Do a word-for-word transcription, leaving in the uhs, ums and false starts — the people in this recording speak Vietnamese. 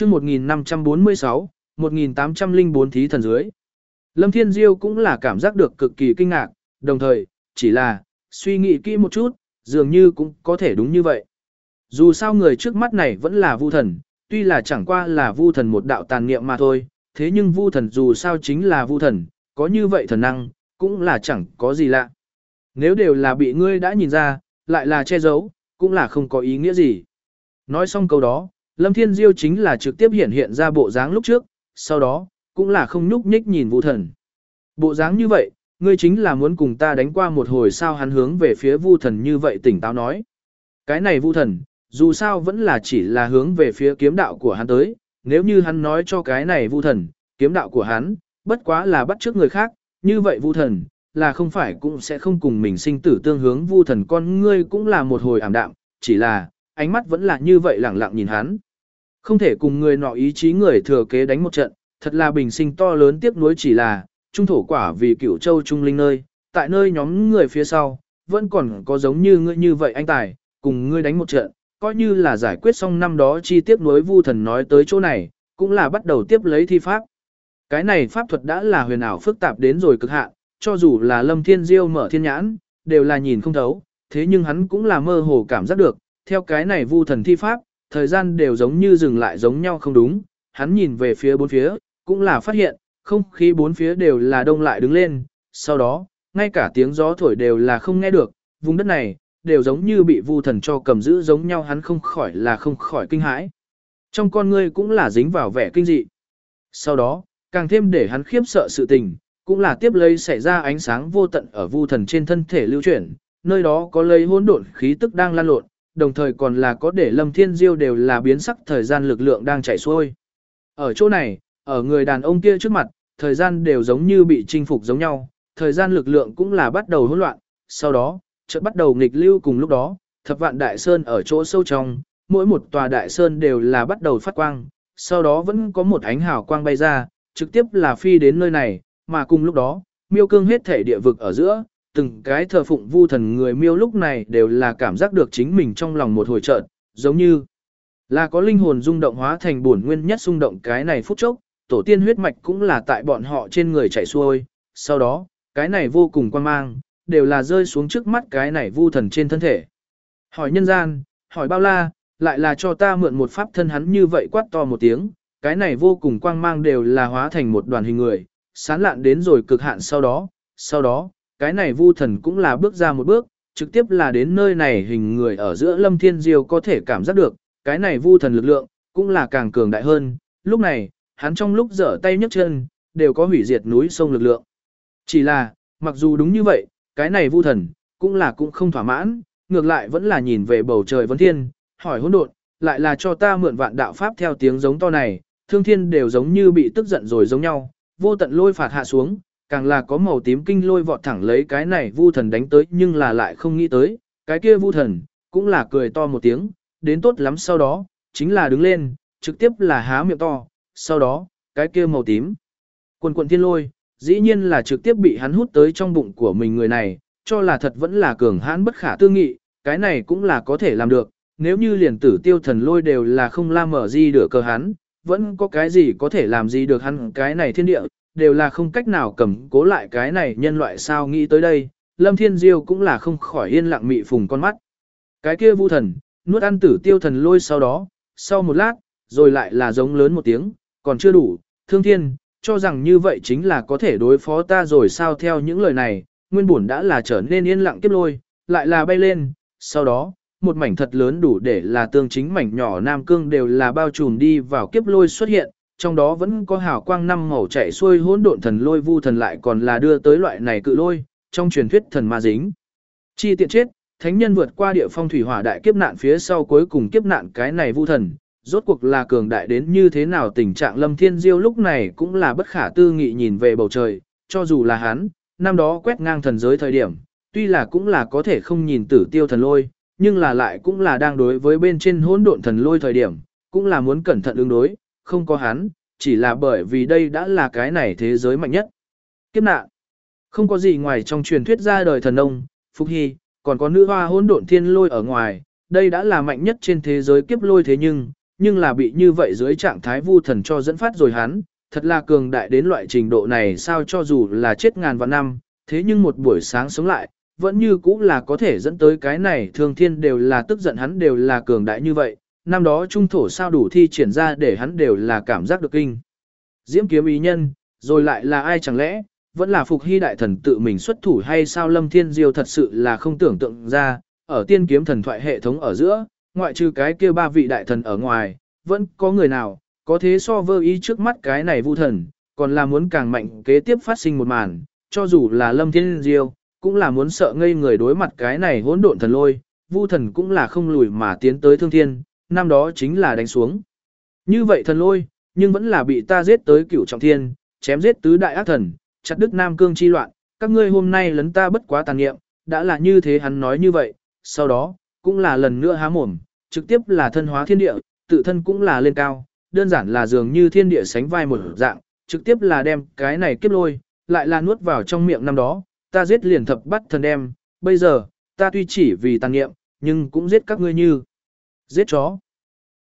chương một nghìn năm trăm bốn mươi sáu, một nghìn tám trăm lẻ bốn thí thần dưới. Lâm Thiên Diêu cũng là cảm giác được cực kỳ kinh ngạc, đồng thời, chỉ là, suy nghĩ kỹ một chút, dường như cũng có thể đúng như vậy. Dù sao người trước mắt này vẫn là vu thần, tuy là chẳng qua là vu thần một đạo tàn niệm mà thôi, thế nhưng vu thần dù sao chính là vu thần, có như vậy thần năng, cũng là chẳng có gì lạ. Nếu đều là bị ngươi đã nhìn ra, lại là che giấu, cũng là không có ý nghĩa gì. Nói xong câu đó, Lâm Thiên Diêu chính là trực tiếp hiện hiện ra bộ dáng lúc trước, sau đó, cũng là không nhúc nhích nhìn vu thần. Bộ dáng như vậy, ngươi chính là muốn cùng ta đánh qua một hồi sao, hắn hướng về phía vu thần như vậy tỉnh táo nói. Cái này vu thần, dù sao vẫn là chỉ là hướng về phía kiếm đạo của hắn tới, nếu như hắn nói cho cái này vu thần, kiếm đạo của hắn, bất quá là bắt chước người khác, như vậy vu thần, là không phải cũng sẽ không cùng mình sinh tử tương hướng. Vu thần con ngươi cũng là một hồi ảm đạm, chỉ là, ánh mắt vẫn là như vậy lẳng lặng nhìn hắn. Không thể cùng người nọ ý chí người thừa kế đánh một trận, thật là bình sinh to lớn tiếc nuối, chỉ là, trung thổ quả vì Cửu Châu trung linh nơi, tại nơi nhóm người phía sau, vẫn còn có giống như ngươi như vậy anh tài, cùng ngươi đánh một trận, coi như là giải quyết xong năm đó chi tiết nối. Vu thần nói tới chỗ này, cũng là bắt đầu tiếp lấy thi pháp. Cái này pháp thuật đã là huyền ảo phức tạp đến rồi cực hạn, cho dù là Lâm Thiên Diêu mở thiên nhãn, đều là nhìn không thấu, thế nhưng hắn cũng là mơ hồ cảm giác được, theo cái này vu thần thi pháp, thời gian đều giống như dừng lại giống nhau không đúng, hắn nhìn về phía bốn phía, cũng là phát hiện, không khí bốn phía đều là đông lại đứng lên, sau đó, ngay cả tiếng gió thổi đều là không nghe được, vùng đất này, đều giống như bị vu thần cho cầm giữ giống nhau, hắn không khỏi là không khỏi kinh hãi. Trong con ngươi cũng là dính vào vẻ kinh dị. Sau đó, càng thêm để hắn khiếp sợ sự tình, cũng là tiếp lấy xảy ra ánh sáng vô tận ở vu thần trên thân thể lưu chuyển, nơi đó có lấy hỗn độn khí tức đang lan lộn, đồng thời còn là có để Lâm Thiên Diêu đều là biến sắc thời gian lực lượng đang chảy xuôi. Ở chỗ này, ở người đàn ông kia trước mặt, thời gian đều giống như bị chinh phục giống nhau, thời gian lực lượng cũng là bắt đầu hỗn loạn, sau đó, chợt bắt đầu nghịch lưu. Cùng lúc đó, thập vạn đại sơn ở chỗ sâu trong, mỗi một tòa đại sơn đều là bắt đầu phát quang, sau đó vẫn có một ánh hào quang bay ra, trực tiếp là phi đến nơi này, mà cùng lúc đó, miêu cương hết thể địa vực ở giữa, từng cái thờ phụng vu thần người miêu lúc này đều là cảm giác được chính mình trong lòng một hồi chợt, giống như là có linh hồn rung động hóa thành bổn nguyên nhất xung động. Cái này phút chốc, tổ tiên huyết mạch cũng là tại bọn họ trên người chảy xuôi, sau đó, cái này vô cùng quan mang, đều là rơi xuống trước mắt cái này vu thần trên thân thể. Hỏi nhân gian, hỏi bao la, lại là cho ta mượn một pháp thân, hắn như vậy quát to một tiếng, cái này vô cùng quang mang đều là hóa thành một đoàn hình người, sán lạn đến rồi cực hạn. Sau đó, sau đó, cái này vu thần cũng là bước ra một bước, trực tiếp là đến nơi này hình người ở giữa. Lâm Thiên Diêu có thể cảm giác được, cái này vu thần lực lượng, cũng là càng cường đại hơn, lúc này, hắn trong lúc giở tay nhấc chân, đều có hủy diệt núi sông lực lượng. Chỉ là, mặc dù đúng như vậy, cái này vu thần, cũng là cũng không thỏa mãn, ngược lại vẫn là nhìn về bầu trời vấn thiên, hỏi hỗn độn, lại là cho ta mượn vạn đạo pháp. Theo tiếng giống to này, thương thiên đều giống như bị tức giận rồi giống nhau, vô tận lôi phạt hạ xuống, càng là có màu tím kinh lôi vọt thẳng lấy cái này vu thần đánh tới, nhưng là lại không nghĩ tới, cái kia vu thần, cũng là cười to một tiếng, đến tốt lắm. Sau đó, chính là đứng lên, trực tiếp là há miệng to, sau đó, cái kia màu tím quần quần thiên lôi, dĩ nhiên là trực tiếp bị hắn hút tới trong bụng của mình. Người này, cho là thật vẫn là cường hãn bất khả tư nghị, cái này cũng là có thể làm được, nếu như liền tử tiêu thần lôi đều là không la mở gì được cờ hắn, vẫn có cái gì có thể làm gì được hắn. Cái này thiên địa, đều là không cách nào cầm cố lại cái này nhân loại sao. Nghĩ tới đây, Lâm Thiên Diêu cũng là không khỏi yên lặng mị phùng con mắt. Cái kia vu thần, nuốt ăn tử tiêu thần lôi, sau đó, sau một lát, rồi lại là giống lớn một tiếng, còn chưa đủ, thương thiên, cho rằng như vậy chính là có thể đối phó ta rồi sao. Theo những lời này, nguyên bổn đã là trở nên yên lặng kiếp lôi, lại là bay lên, sau đó, một mảnh thật lớn đủ để là tương chính mảnh nhỏ nam cương đều là bao trùm đi vào kiếp lôi xuất hiện, trong đó vẫn có hào quang năm màu chạy xuôi hỗn độn thần lôi. Vu thần lại còn là đưa tới loại này cự lôi, trong truyền thuyết thần ma dính chi tiện chết, thánh nhân vượt qua địa phong thủy hỏa đại kiếp nạn phía sau cuối cùng kiếp nạn. Cái này vu thần, rốt cuộc là cường đại đến như thế nào tình trạng. Lâm Thiên Diêu lúc này cũng là bất khả tư nghị nhìn về bầu trời, cho dù là hắn, năm đó quét ngang thần giới thời điểm, tuy là cũng là có thể không nhìn tử tiêu thần lôi, nhưng là lại cũng là đang đối với bên trên hỗn độn thần lôi thời điểm, cũng là muốn cẩn thận ứng đối, không có hắn, chỉ là bởi vì đây đã là cái này thế giới mạnh nhất. Kiếp nạn, không có gì ngoài trong truyền thuyết ra đời thần nông, Phúc Hy, còn có nữ hoa hỗn độn thiên lôi ở ngoài, đây đã là mạnh nhất trên thế giới kiếp lôi. Thế nhưng, nhưng là bị như vậy dưới trạng thái vu thần cho dẫn phát rồi hắn, thật là cường đại đến loại trình độ này sao cho dù là chết ngàn vạn năm, thế nhưng một buổi sáng sống lại, vẫn như cũng là có thể dẫn tới cái này thương thiên đều là tức giận hắn đều là cường đại như vậy, năm đó trung thổ sao đủ thi triển ra để hắn đều là cảm giác được kinh. Diễm kiếm ý nhân, rồi lại là ai chẳng lẽ, vẫn là Phục Hy đại thần tự mình xuất thủ hay sao Lâm Thiên Diêu thật sự là không tưởng tượng ra, ở tiên kiếm thần thoại hệ thống ở giữa, ngoại trừ cái kia ba vị đại thần ở ngoài, vẫn có người nào, có thế so vơ ý trước mắt cái này vu thần, còn là muốn càng mạnh kế tiếp phát sinh một màn, cho dù là Lâm Thiên Diêu, cũng là muốn sợ ngây người đối mặt cái này hỗn độn thần lôi, vu thần cũng là không lùi mà tiến tới thương thiên, năm đó chính là đánh xuống. Như vậy thần lôi, nhưng vẫn là bị ta giết tới cửu trọng thiên, chém giết tứ đại ác thần, chặt đứt Nam Cương chi loạn, các ngươi hôm nay lấn ta bất quá tàn nghiệm, đã là như thế hắn nói như vậy, sau đó, cũng là lần nữa há mồm, trực tiếp là thân hóa thiên địa, tự thân cũng là lên cao, đơn giản là dường như thiên địa sánh vai một dạng, trực tiếp là đem cái này kiếp lôi, lại là nuốt vào trong miệng năm đó, ta giết liền thập bắt thần đem, bây giờ, ta tuy chỉ vì tàn nghiệm, nhưng cũng giết các ngươi như giết chó.